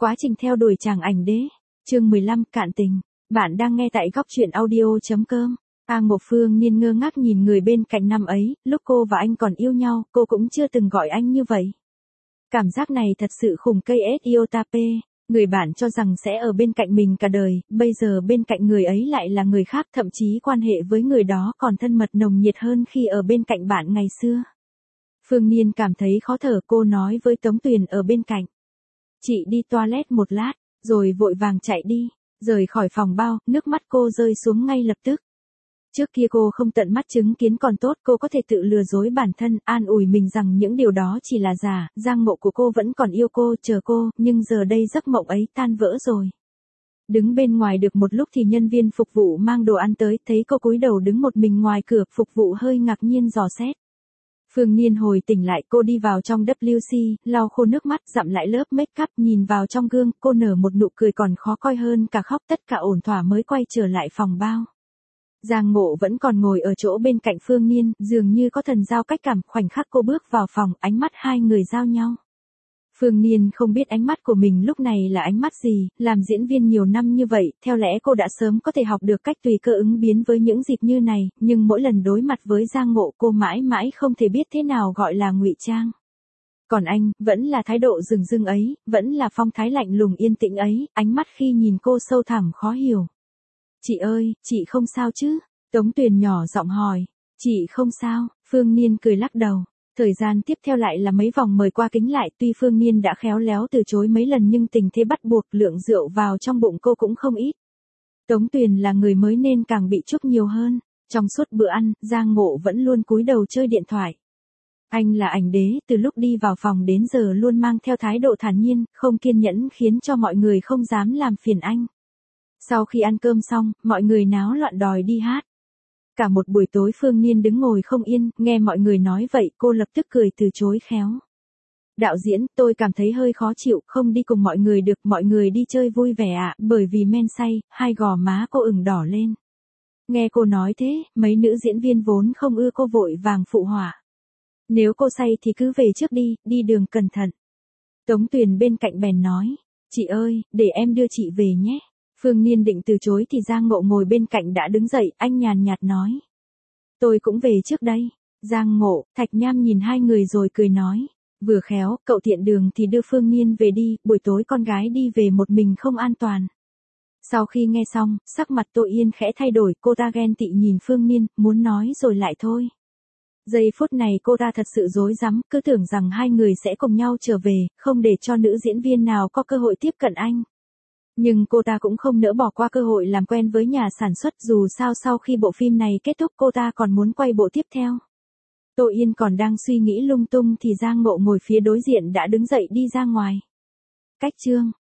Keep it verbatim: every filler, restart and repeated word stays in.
Quá trình theo đuổi chàng ảnh đế. Chương mười lăm, cạn tình. Bạn đang nghe tại góc truyện audio chấm com. A Ngộ Phương Niên ngơ ngác nhìn người bên cạnh năm ấy, lúc cô và anh còn yêu nhau, cô cũng chưa từng gọi anh như vậy. Cảm giác này thật sự khủng cây ét Iotape. Người bạn cho rằng sẽ ở bên cạnh mình cả đời, bây giờ bên cạnh người ấy lại là người khác, thậm chí quan hệ với người đó còn thân mật nồng nhiệt hơn khi ở bên cạnh bạn ngày xưa. Phương Niên cảm thấy khó thở, cô nói với Tống Tuyền ở bên cạnh. Chị đi toilet một lát, rồi vội vàng chạy đi, rời khỏi phòng bao, nước mắt cô rơi xuống ngay lập tức. Trước kia cô không tận mắt chứng kiến còn tốt, cô có thể tự lừa dối bản thân, an ủi mình rằng những điều đó chỉ là giả, Giang Ngộ của cô vẫn còn yêu cô, chờ cô, nhưng giờ đây giấc mộng ấy tan vỡ rồi. Đứng bên ngoài được một lúc thì nhân viên phục vụ mang đồ ăn tới, thấy cô cúi đầu đứng một mình ngoài cửa, phục vụ hơi ngạc nhiên dò xét. Phương Niên hồi tỉnh lại, cô đi vào trong vê kép xê, lau khô nước mắt, dặm lại lớp make up, nhìn vào trong gương, cô nở một nụ cười còn khó coi hơn cả khóc, tất cả ổn thỏa mới quay trở lại phòng bao. Giang Ngộ vẫn còn ngồi ở chỗ bên cạnh Phương Niên, dường như có thần giao cách cảm, khoảnh khắc cô bước vào phòng, ánh mắt hai người giao nhau. Phương Niên không biết ánh mắt của mình lúc này là ánh mắt gì, làm diễn viên nhiều năm như vậy, theo lẽ cô đã sớm có thể học được cách tùy cơ ứng biến với những dịp như này, nhưng mỗi lần đối mặt với Giang Ngộ cô mãi mãi không thể biết thế nào gọi là ngụy trang. Còn anh, vẫn là thái độ rừng rưng ấy, vẫn là phong thái lạnh lùng yên tĩnh ấy, ánh mắt khi nhìn cô sâu thẳm khó hiểu. Chị ơi, chị không sao chứ? Tống Tuyền nhỏ giọng hỏi. Chị không sao, Phương Niên cười lắc đầu. Thời gian tiếp theo lại là mấy vòng mời qua kính lại, tuy Phương Niên đã khéo léo từ chối mấy lần nhưng tình thế bắt buộc, lượng rượu vào trong bụng cô cũng không ít. Tống Tuyền là người mới nên càng bị chuốc nhiều hơn. Trong suốt bữa ăn, Giang Ngộ vẫn luôn cúi đầu chơi điện thoại. Anh là ảnh đế, từ lúc đi vào phòng đến giờ luôn mang theo thái độ thản nhiên, không kiên nhẫn khiến cho mọi người không dám làm phiền anh. Sau khi ăn cơm xong, mọi người náo loạn đòi đi hát. Cả một buổi tối Phương Niên đứng ngồi không yên, nghe mọi người nói vậy, cô lập tức cười từ chối khéo. Đạo diễn, tôi cảm thấy hơi khó chịu, không đi cùng mọi người được, mọi người đi chơi vui vẻ ạ, à, bởi vì men say, hai gò má cô ửng đỏ lên. Nghe cô nói thế, mấy nữ diễn viên vốn không ưa cô vội vàng phụ họa. Nếu cô say thì cứ về trước đi, đi đường cẩn thận. Tống Tuyền bên cạnh bèn nói, chị ơi, để em đưa chị về nhé. Phương Niên định từ chối thì Giang Ngộ ngồi bên cạnh đã đứng dậy, anh nhàn nhạt nói. Tôi cũng về trước đây. Giang Ngộ, Thạch Nham nhìn hai người rồi cười nói. Vừa khéo, cậu tiện đường thì đưa Phương Niên về đi, buổi tối con gái đi về một mình không an toàn. Sau khi nghe xong, sắc mặt Tô Yên khẽ thay đổi, cô ta ghen tị nhìn Phương Niên, muốn nói rồi lại thôi. Giây phút này cô ta thật sự rối rắm, cứ tưởng rằng hai người sẽ cùng nhau trở về, không để cho nữ diễn viên nào có cơ hội tiếp cận anh. Nhưng cô ta cũng không nỡ bỏ qua cơ hội làm quen với nhà sản xuất, dù sao sau khi bộ phim này kết thúc cô ta còn muốn quay bộ tiếp theo. Tô Yên còn đang suy nghĩ lung tung thì Giang Ngộ ngồi phía đối diện đã đứng dậy đi ra ngoài. Cách chương